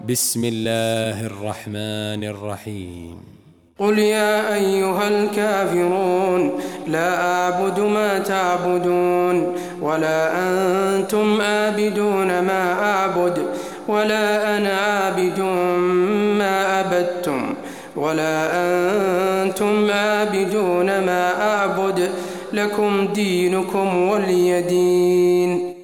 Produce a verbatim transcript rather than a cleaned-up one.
بسم الله الرحمن الرحيم قل يا أيها الكافرون لا أعبد ما تعبدون ولا أنتم عابدون ما أعبد ولا أنا عابد ما عبدتم ولا أنتم عابدون ما أعبد لكم دينكم ولي دين.